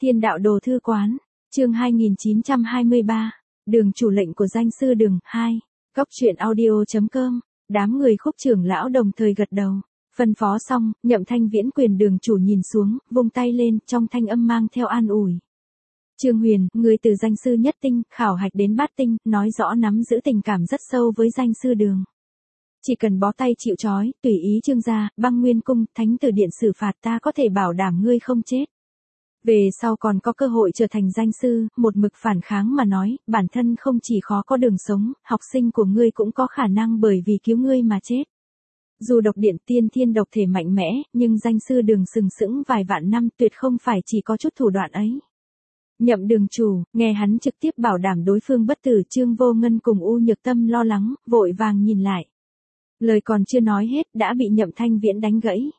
Thiên đạo đồ thư quán, chương 2923, đường chủ lệnh của danh sư đường 2, góc truyện audio.com, đám người Khúc trưởng lão đồng thời gật đầu. Phân phó xong, Nhậm Thanh Viễn quyền đường chủ nhìn xuống, vung tay lên, trong thanh âm mang theo an ủi. Trương Huyền, người từ danh sư nhất tinh, khảo hạch đến bát tinh, nói rõ nắm giữ tình cảm rất sâu với danh sư đường. Chỉ cần bó tay chịu trói, tùy ý Trương gia, Băng Nguyên cung, Thánh Tử điện xử phạt ta có thể bảo đảm ngươi không chết. Về sau còn có cơ hội trở thành danh sư, một mực phản kháng mà nói, bản thân không chỉ khó có đường sống, học sinh của ngươi cũng có khả năng bởi vì cứu ngươi mà chết. Dù độc điện tiên thiên độc thể mạnh mẽ, nhưng danh sư đường sừng sững vài vạn năm tuyệt không phải chỉ có chút thủ đoạn ấy. Nhậm đường chủ, nghe hắn trực tiếp bảo đảm đối phương bất tử, Trương Vô Ngân cùng U Nhược Tâm lo lắng, vội vàng nhìn lại. Lời còn chưa nói hết đã bị Nhậm Thanh Viễn đánh gãy.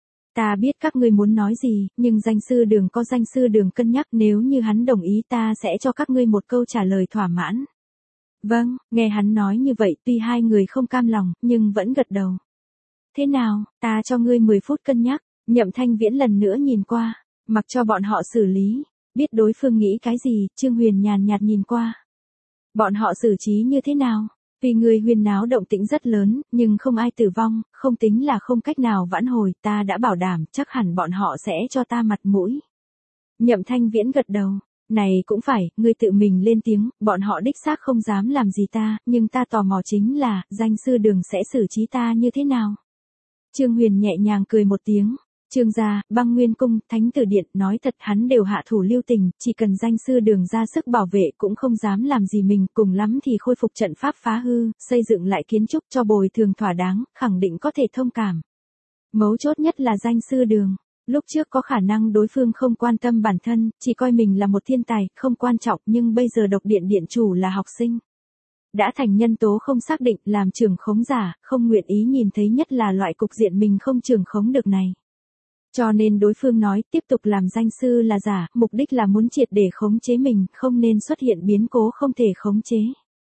Ta biết các ngươi muốn nói gì, nhưng danh sư đường có danh sư đường cân nhắc, nếu như hắn đồng ý ta sẽ cho các ngươi một câu trả lời thỏa mãn. Vâng, nghe hắn nói như vậy tuy hai người không cam lòng, nhưng vẫn gật đầu. Thế nào, ta cho ngươi 10 phút cân nhắc. Nhậm Thanh Viễn lần nữa nhìn qua, mặc cho bọn họ xử lý, biết đối phương nghĩ cái gì, Trương Huyền nhàn nhạt nhìn qua. Bọn họ xử trí như thế nào? Vì người huyên náo động tĩnh rất lớn, nhưng không ai tử vong, không tính là không cách nào vãn hồi, ta đã bảo đảm, chắc hẳn bọn họ sẽ cho ta mặt mũi. Nhậm Thanh Viễn gật đầu, này cũng phải, ngươi tự mình lên tiếng, bọn họ đích xác không dám làm gì ta, nhưng ta tò mò chính là, danh sư đường sẽ xử trí ta như thế nào? Trương Huyền nhẹ nhàng cười một tiếng. Trương gia, Băng Nguyên cung, Thánh Tử điện, nói thật hắn đều hạ thủ lưu tình, chỉ cần danh sư đường ra sức bảo vệ cũng không dám làm gì mình, cùng lắm thì khôi phục trận pháp phá hư, xây dựng lại kiến trúc cho bồi thường thỏa đáng, khẳng định có thể thông cảm. Mấu chốt nhất là danh sư đường. Lúc trước có khả năng đối phương không quan tâm bản thân, chỉ coi mình là một thiên tài, không quan trọng, nhưng bây giờ độc điện điện chủ là học sinh. Đã thành nhân tố không xác định, làm trưởng khống giả, không nguyện ý nhìn thấy nhất là loại cục diện mình không trưởng khống được này. Cho nên đối phương nói tiếp tục làm danh sư là giả, mục đích là muốn triệt để khống chế mình, không nên xuất hiện biến cố không thể khống chế.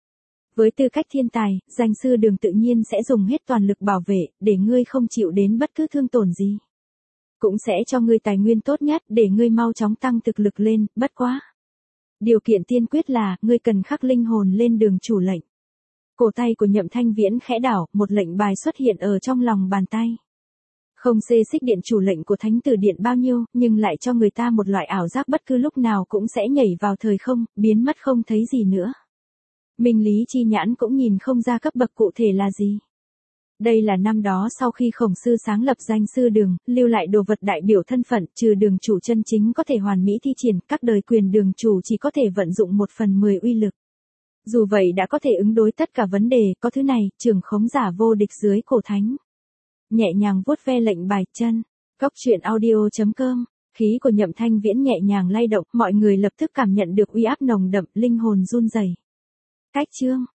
Với tư cách thiên tài, danh sư đường tự nhiên sẽ dùng hết toàn lực bảo vệ, để ngươi không chịu đến bất cứ thương tổn gì. Cũng sẽ cho ngươi tài nguyên tốt nhất để ngươi mau chóng tăng thực lực lên, bất quá. Điều kiện tiên quyết là, ngươi cần khắc linh hồn lên đường chủ lệnh. Cổ tay của Nhậm Thanh Viễn khẽ đảo, một lệnh bài xuất hiện ở trong lòng bàn tay. Không xê xích điện chủ lệnh của Thánh Tử điện bao nhiêu, nhưng lại cho người ta một loại ảo giác bất cứ lúc nào cũng sẽ nhảy vào thời không, biến mất không thấy gì nữa. Minh lý chi nhãn cũng nhìn không ra cấp bậc cụ thể là gì. Đây là năm đó sau khi Khổng sư sáng lập danh sư đường, lưu lại đồ vật đại biểu thân phận, trừ đường chủ chân chính có thể hoàn mỹ thi triển, các đời quyền đường chủ chỉ có thể vận dụng 1/10 uy lực. Dù vậy đã có thể ứng đối tất cả vấn đề, có thứ này, trưởng khống giả vô địch dưới cổ thánh. Nhẹ nhàng vuốt ve lệnh bài chân. Góc truyện audio.com, khí của Nhậm Thanh Viễn nhẹ nhàng lay động, mọi người lập tức cảm nhận được uy áp nồng đậm, linh hồn run rẩy. Cách chương,